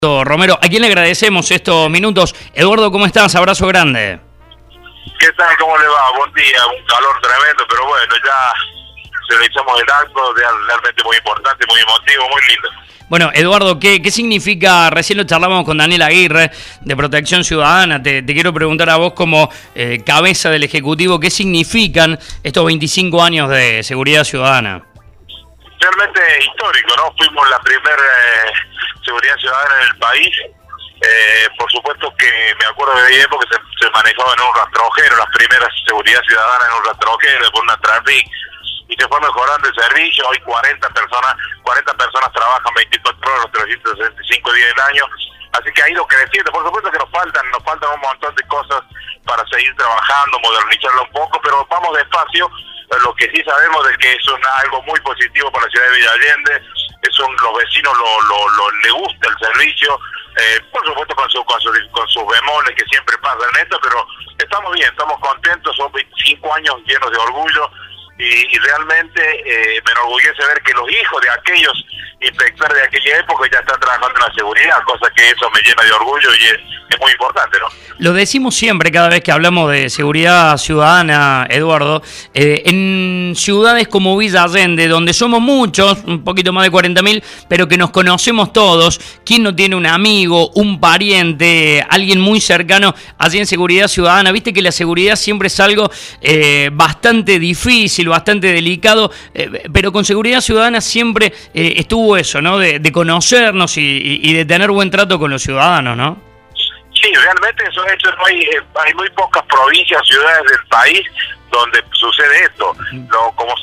Romero, ¿a quién le agradecemos estos minutos? Eduardo, ¿cómo estás? Abrazo grande. ¿Qué tal? ¿Cómo le va? Buen día, un calor tremendo, pero bueno, ya realizamos el acto, realmente muy importante, muy emotivo, muy lindo. Bueno, Eduardo, ¿qué significa? Recién lo charlamos con Daniel Aguirre de Protección Ciudadana. Te quiero preguntar a vos como cabeza del Ejecutivo, ¿qué significan estos 25 años de seguridad ciudadana? Realmente histórico, ¿no? Fuimos la primera seguridad ciudadana en el país. Por supuesto que me acuerdo de ahí porque se manejaba en un rastrojero, las primeras seguridad ciudadana en un rastrojero, con una traffic, y se fue mejorando el servicio. Hoy 40 personas trabajan 24 horas, 365 días del año, así que ha ido creciendo. Por supuesto que nos faltan un montón de cosas para seguir trabajando, modernizarlo un poco, pero vamos despacio. Lo que sí sabemos es que es algo muy positivo para la ciudad de Villa Allende. Los vecinos le gusta el servicio, por supuesto con sus bemoles que siempre pasan en esto, pero estamos bien, estamos contentos. Son 25 años llenos de orgullo y realmente me enorgullece ver que los hijos de aquellos inspectores de aquella época ya están trabajando en la seguridad, cosa que eso me llena de orgullo y es muy importante, ¿no? Lo decimos siempre cada vez que hablamos de seguridad ciudadana, Eduardo, en ciudades como Villa Allende, donde somos muchos, un poquito más de 40.000, pero que nos conocemos todos. ¿Quién no tiene un amigo, un pariente, alguien muy cercano allí en seguridad ciudadana? Viste que la seguridad siempre es algo bastante difícil, bastante delicado, pero con seguridad ciudadana siempre estuvo eso, ¿no? De conocernos y de tener buen trato con los ciudadanos, ¿no? Sí, realmente eso hay muy pocas provincias, ciudades del país donde sucede esto. Como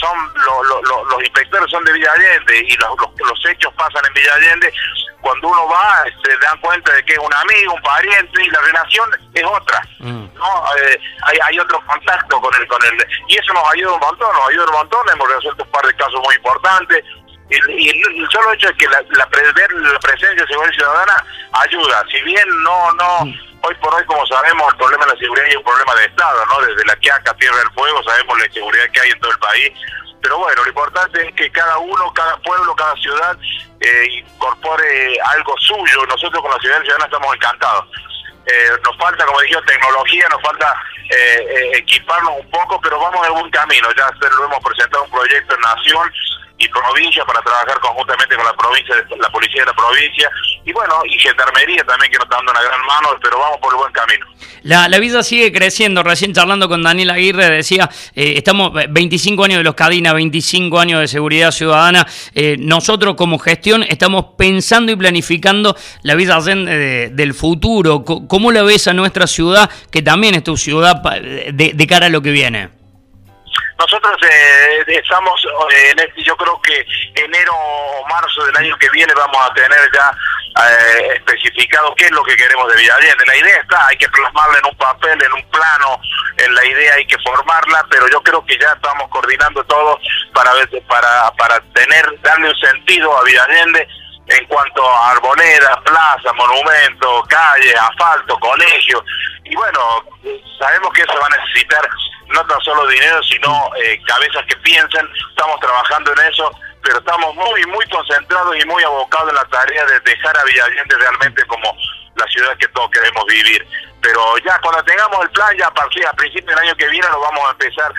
los inspectores son de Villa Allende y los hechos pasan en Villa Allende, cuando uno va se dan cuenta de que es un amigo, un pariente, y la relación es otra. ¿No? Hay otro contacto con el y eso nos ayuda un montón, hemos resuelto un par de casos muy importantes. Y el solo hecho de que la presencia de seguridad ciudadana ayuda. Si bien no hoy por hoy, como sabemos, el problema de la seguridad es un problema de Estado, ¿no? Desde la Quiaca, Tierra del Fuego, sabemos la inseguridad que hay en todo el país. Pero bueno, lo importante es que cada pueblo, cada ciudad incorpore algo suyo. Nosotros con la seguridad ciudadana estamos encantados. Nos falta, como dije, tecnología, nos falta equiparnos un poco, pero vamos en buen camino. Ya lo hemos presentado un proyecto en Nación y provincia para trabajar conjuntamente con la provincia, la policía de la provincia, y bueno, y gendarmería también, que nos está dando una gran mano, pero vamos por el buen camino. La vida sigue creciendo. Recién charlando con Daniel Aguirre decía, estamos 25 años de los Cadina, 25 años de seguridad ciudadana. Nosotros como gestión estamos pensando y planificando la Villa Allende del futuro. ¿Cómo la ves a nuestra ciudad, que también es tu ciudad, de cara a lo que viene? Nosotros estamos, yo creo que enero o marzo del año que viene vamos a tener ya especificado qué es lo que queremos de Villa Allende. La idea está, hay que plasmarla en un papel, en un plano, en la idea hay que formarla, pero yo creo que ya estamos coordinando todo para darle un sentido a Villa Allende en cuanto a arboledas, plazas, monumentos, calles, asfalto, colegios. Y bueno, sabemos que eso va a necesitar no tan solo dinero, sino cabezas que piensen. Estamos trabajando en eso, pero estamos muy concentrados y muy abocados en la tarea de dejar a Villa Allende realmente como la ciudad que todos queremos vivir. Pero ya cuando tengamos el plan, ya a principios del año que viene lo vamos a empezar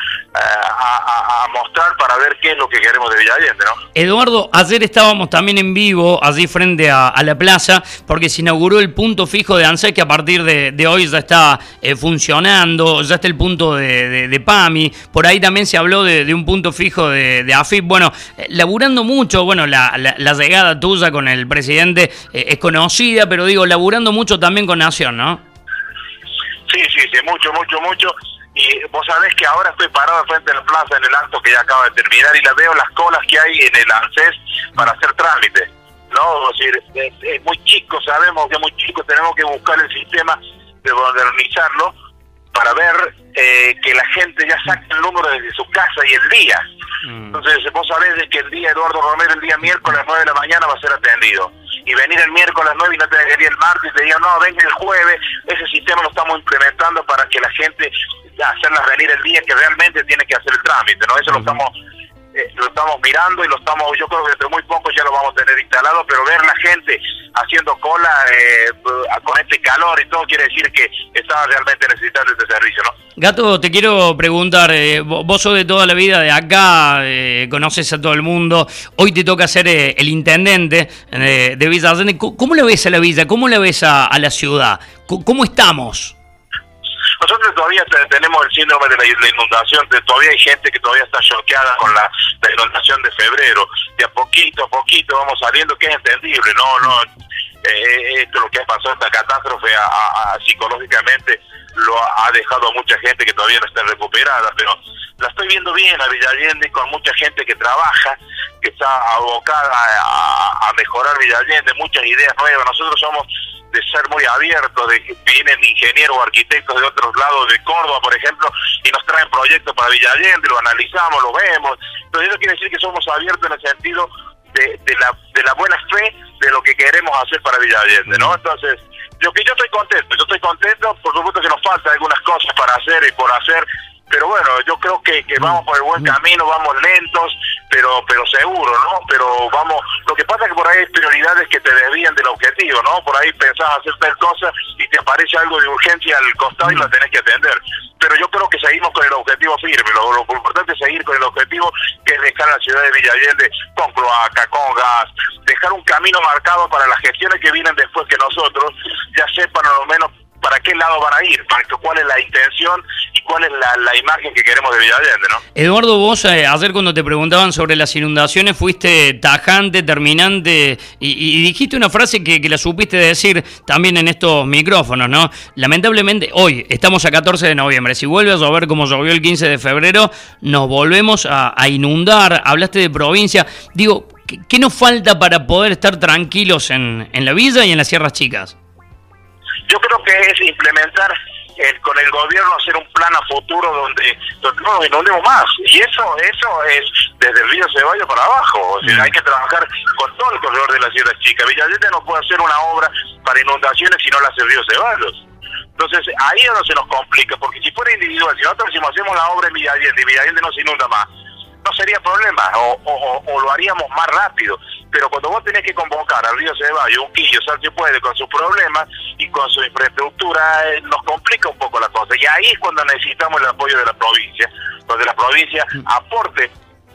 a mostrar para ver qué es lo que queremos de Villa Allende, ¿no? Eduardo, ayer estábamos también en vivo allí frente a la plaza, porque se inauguró el punto fijo de ANSES, que a partir de hoy ya está funcionando, ya está el punto de PAMI, por ahí también se habló de un punto fijo de AFIP. Bueno, laburando mucho, bueno, la llegada tuya con el presidente es conocida, pero digo, laburando mucho también con Nación, ¿no? Sí, mucho. Y vos sabés que ahora estoy parado frente a la plaza en el acto que ya acaba de terminar y veo las colas que hay en el ANSES para hacer trámite, ¿no? Es decir, es muy chico, sabemos que es muy chico, tenemos que buscar el sistema de modernizarlo para ver que la gente ya saque el número desde su casa y el día. Entonces, vos sabés de que el día Eduardo Romero, el día miércoles a las 9 de la mañana va a ser atendido. Y venir el miércoles a las 9 y no tener que venir el martes y te digan, no, venga el jueves. Ese sistema lo estamos implementando para que la gente hacerlas venir el día que realmente tiene que hacer el trámite, ¿no? Eso lo estamos lo estamos mirando y yo creo que dentro de muy poco ya lo vamos a tener instalado, pero ver la gente haciendo cola con este calor y todo quiere decir que estaba realmente necesitando este servicio, ¿no? Gato, te quiero preguntar, vos sos de toda la vida de acá, conoces a todo el mundo, hoy te toca ser el intendente de Villa Allende. ¿Cómo la ves a la villa? ¿Cómo la ves a la ciudad? ¿Cómo estamos? Nosotros todavía tenemos el síndrome de la inundación, todavía hay gente que todavía está choqueada con la inundación de febrero. De a poquito vamos saliendo, que es entendible, no esto lo que ha pasado, esta catástrofe psicológicamente lo ha dejado a mucha gente que todavía no está recuperada, pero la estoy viendo bien a Villa Allende, con mucha gente que trabaja, que está abocada a mejorar Villa Allende, muchas ideas nuevas. Nosotros somos de ser muy abiertos, de que vienen ingenieros o arquitectos de otros lados de Córdoba, por ejemplo, y nos traen proyectos para Villa Allende, lo analizamos, lo vemos. Entonces eso quiere decir que somos abiertos en el sentido de la buena fe de lo que queremos hacer para Villa Allende, ¿no? Entonces, yo estoy contento, por supuesto que nos faltan algunas cosas para hacer y por hacer, pero bueno, yo creo que vamos por el buen camino, vamos lentos, pero seguro, ¿no? Pero vamos, lo que pasa es que por ahí hay prioridades que te desvían del objetivo, ¿no? Por ahí pensás hacer tal cosa y te aparece algo de urgencia al costado y lo tenés que atender. Pero yo creo que seguimos con el objetivo firme, lo importante es seguir con el objetivo que es dejar a la ciudad de Villa Allende con cloaca, con gas, dejar un camino marcado para las gestiones que vienen después, que nosotros ya sepan a lo menos para qué lado van a ir, cuál es la intención y cuál es la imagen que queremos de Villa Allende, ¿no? Eduardo, vos ayer cuando te preguntaban sobre las inundaciones fuiste tajante, terminante y dijiste una frase que la supiste decir también en estos micrófonos, ¿no? Lamentablemente hoy estamos a 14 de noviembre, si vuelve a llover como llovió el 15 de febrero, nos volvemos a inundar. Hablaste de provincia, digo, ¿qué nos falta para poder estar tranquilos en la villa y en las Sierras Chicas? Yo creo que es implementar con el gobierno, hacer un plan a futuro donde no nos inundemos más. Y eso es desde el río Ceballos para abajo. O sea, hay que trabajar con todo el corredor de la Sierra Chica. Villa Allende no puede hacer una obra para inundaciones si no la hace el río Ceballos. Entonces, ahí es donde se nos complica, porque si fuera individual, si nosotros hacemos la obra en Villa Allende y Villa Allende no se inunda más, no sería problema, o lo haríamos más rápido. Pero cuando vos tenés que convocar al río Ceballos, Unquillo, Sánchez Puede, con sus problemas y con su infraestructura, nos complica un poco la cosa. Y ahí es cuando necesitamos el apoyo de la provincia, donde la provincia aporte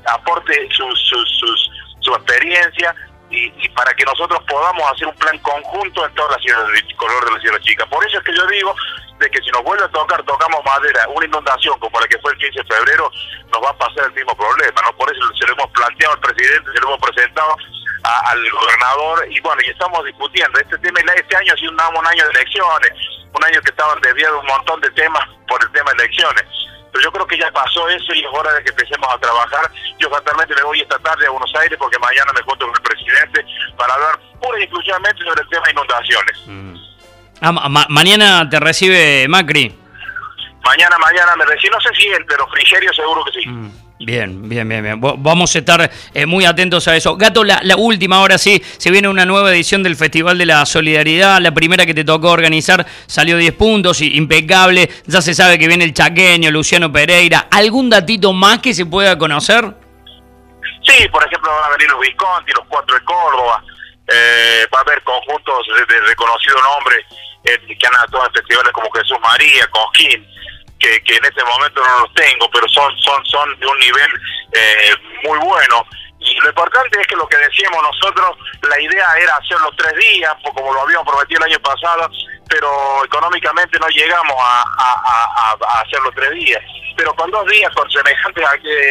su experiencia y para que nosotros podamos hacer un plan conjunto en todas las ciudades del color de la Sierra Chica. Por eso es que yo digo de que si nos vuelve a tocamos madera, una inundación como la que fue el 15 de febrero, nos va a pasar el mismo problema, ¿no? Por eso se lo hemos planteado al presidente, se lo hemos presentado al gobernador y bueno, y estamos discutiendo este tema. Este año ha sido un año de elecciones, un año que estaban desviados un montón de temas por el tema de elecciones, pero yo creo que ya pasó eso y es hora de que empecemos a trabajar. Yo fatalmente me voy esta tarde a Buenos Aires porque mañana me junto con el presidente para hablar pura y exclusivamente sobre el tema de inundaciones. Mañana te recibe Macri. Mañana me recibe, no sé si él, pero Frigerio seguro que sí. Bien. Vamos a estar muy atentos a eso. Gato, la última, ahora sí, se viene una nueva edición del Festival de la Solidaridad. La primera que te tocó organizar salió 10 puntos, impecable. Ya se sabe que viene el chaqueño, Luciano Pereira. ¿Algún datito más que se pueda conocer? Sí, por ejemplo, van a venir los Visconti, los 4 de Córdoba. Va a haber conjuntos de reconocido nombre que han actuado en festivales como Jesús María, Cojín, que en este momento no los tengo, pero son de un nivel muy bueno. Y lo importante es que lo que decíamos nosotros, la idea era hacerlo 3 días, como lo habíamos prometido el año pasado, pero económicamente no llegamos a hacerlo 3 días. Pero con 2 días, con semejantes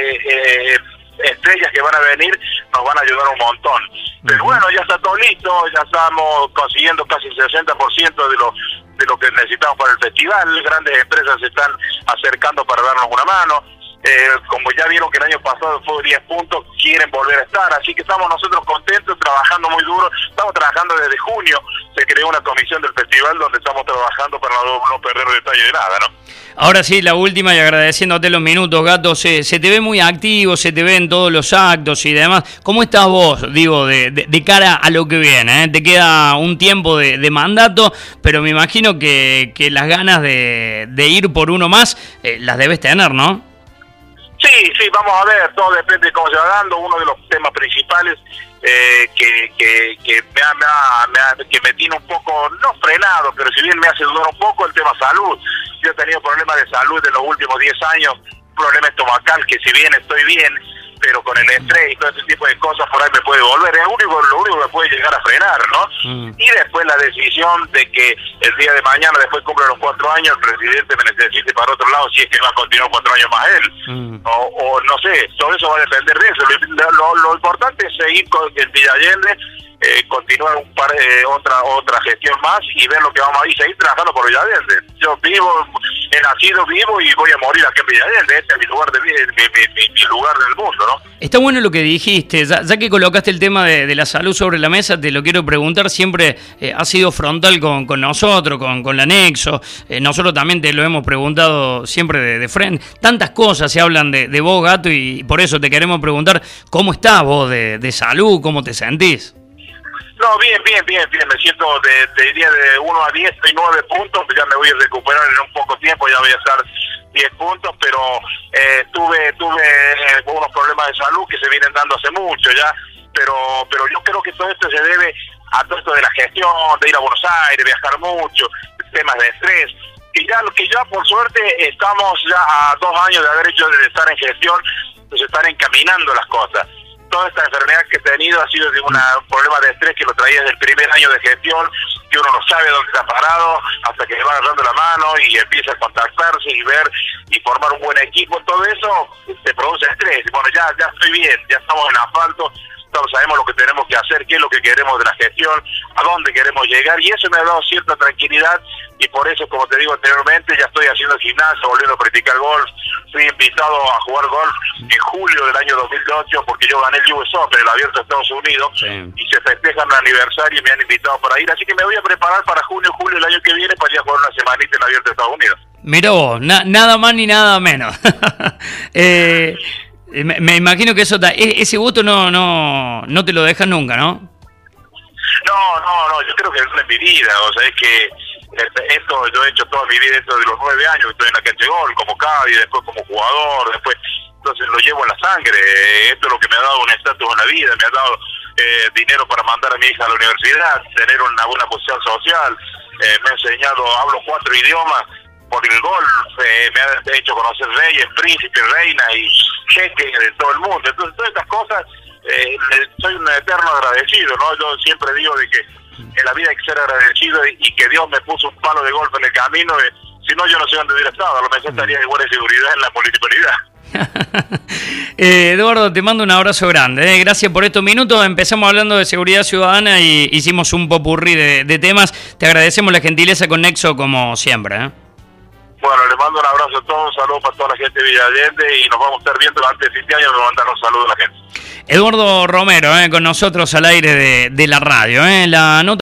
estrellas que van a venir, nos van a ayudar un montón. Pero bueno, ya está todo listo, ya estamos consiguiendo casi el 60% de lo que necesitamos para el festival. Grandes empresas se están acercando para darnos una mano. Como ya vieron que el año pasado fue 10 puntos, quieren volver a estar, así que estamos nosotros contentos, trabajando muy duro. Estamos trabajando desde junio, se creó una comisión del festival donde estamos trabajando para no perder detalle de nada, ¿no? Ahora sí, la última y agradeciéndote los minutos, Gato, se te ve muy activo, se te ve en todos los actos y demás. ¿Cómo estás vos, digo, de cara a lo que viene? Te queda un tiempo de mandato, pero me imagino que las ganas de ir por uno más las debes tener, ¿no? Sí, sí, vamos a ver, todo depende de cómo se va dando. Uno de los temas principales que me tiene un poco, no frenado, pero si bien me hace dudar un poco, el tema salud. Yo he tenido problemas de salud en los últimos 10 años, problema estomacal, que si bien estoy bien, pero con el estrés y todo ese tipo de cosas por ahí me puede volver. Es lo único que puede llegar a frenar, ¿no? Y después la decisión de que el día de mañana, después cumple los 4 años, el presidente me necesite para otro lado, si es que va a continuar 4 años más él. O no sé, todo eso va a depender de eso. Lo importante es seguir con el Villa Allende, continuar otra gestión más y ver lo que vamos a ir, seguir trabajando por Villa Allende. Yo he nacido vivo y voy a morir aquí en Villa Allende. Este es mi lugar mi lugar del mundo, ¿no? Está bueno lo que dijiste, ya que colocaste el tema de la salud sobre la mesa, te lo quiero preguntar, siempre has sido frontal con nosotros, con la Nexo, nosotros también te lo hemos preguntado siempre de frente, tantas cosas se hablan de vos, Gato, y por eso te queremos preguntar, ¿cómo estás vos de salud, cómo te sentís? No, bien, me siento te diría de 1 a 10, estoy 9 puntos, ya me voy a recuperar en un poco tiempo, ya voy a estar 10 puntos, pero tuve unos problemas de salud que se vienen dando hace mucho ya, pero yo creo que todo esto se debe a todo esto de la gestión, de ir a Buenos Aires, viajar mucho, temas de estrés, que ya por suerte estamos ya a 2 años de haber hecho de estar en gestión, se están encaminando las cosas. Toda esta enfermedad que he tenido ha sido de un problema de estrés que lo traía desde el primer año de gestión, que uno no sabe dónde está parado hasta que le va agarrando la mano y empieza a contactarse y ver y formar un buen equipo. Todo eso te produce estrés. Bueno, ya estoy bien, ya estamos en asfalto, todos sabemos lo que tenemos que hacer, qué es lo que queremos de la gestión, a dónde queremos llegar, y eso me ha dado cierta tranquilidad, y por eso, como te digo anteriormente, ya estoy haciendo gimnasio, volviendo a practicar golf. Fui invitado a jugar golf en julio del año 2008 porque yo gané el US Open, el Abierto de Estados Unidos, y se festeja mi aniversario y me han invitado para ir, así que me voy a preparar para julio el año que viene para ir a jugar una semanita en el Abierto de Estados Unidos. Mirá vos, nada más ni nada menos. Me imagino que eso ese gusto no te lo dejas nunca, ¿no? No, yo creo que es mi vida, o sea, es que esto yo he hecho toda mi vida, esto de los 9 años, estoy en la cancha de gol, como Cádiz, después como jugador, después, entonces lo llevo en la sangre. Esto es lo que me ha dado un estatus en la vida, me ha dado dinero para mandar a mi hija a la universidad, tener una buena posición social, me ha enseñado, hablo 4 idiomas por el golf, me ha hecho conocer reyes, príncipes, reinas y gente de todo el mundo. Entonces todas estas cosas, soy un eterno agradecido, ¿no? Yo siempre digo de que en la vida hay que ser agradecido y que Dios me puso un palo de golf en el camino, si no yo no sé dónde hubiera estado, a lo mejor estaría de guardia de seguridad en la municipalidad. Eduardo, te mando un abrazo grande, gracias por estos minutos. Empezamos hablando de seguridad ciudadana y hicimos un popurrí de temas. Te agradecemos la gentileza con Nexo como siempre. Bueno, les mando un abrazo a todos, saludos para toda la gente de Villa Allende y nos vamos a estar viendo antes de fin de año, me mandan un saludo a la gente. Eduardo Romero, con nosotros al aire de la radio. La nota